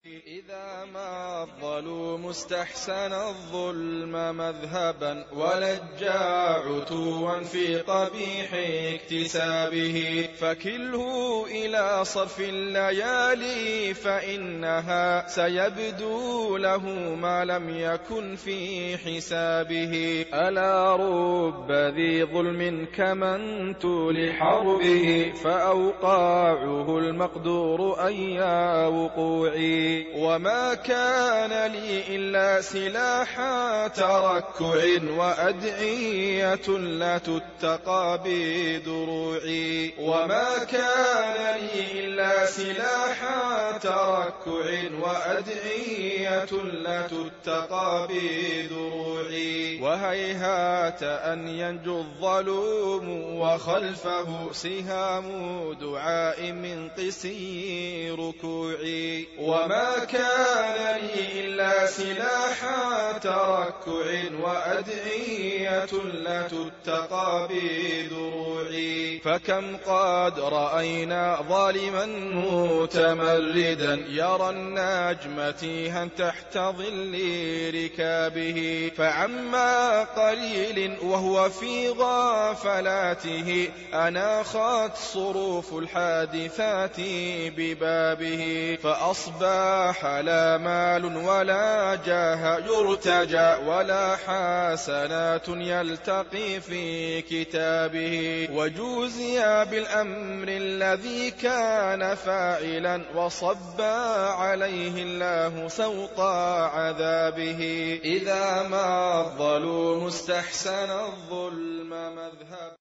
إذا ما الظلوم استحسن الظلم مذهبا ولجا عتوا في قبيح اكتسابه، فكله إلى صرف الليالي فإنها سيبدو له ما لم يكن في حسابه. ألا رب ذي ظلم كمنت لحربه فأوقاعه المقدور أيا وقوعي، وما كان لي إلا سلاحا تركع وأدعية لا تتقى بدروعي، وما كان لي إلا سلاحا تركع وأدعية لا تتقى بدروعي، وهيهات أن ينجو الظلوم وخلفه سهام دعاء من قسي ركوعي، وما كان لي إلا سلاحا تركع وأدعية لا تتقى بدروعي، فكم قد رأينا ظالما متمردا يرى النجم تيها تحت ظل ركابه، فعما قليل وهو في غافلاته أناخت صروف الحادثات ببابه، فأصبح لا مال ولا جاه يرتجى ولا حسنات يلتقي في كتابه، وجوزي بالأمر الذي كان فاعلا وصب عليه الله سوط عذابه. إذا ما الظلوم استحسن الظلم مذهبا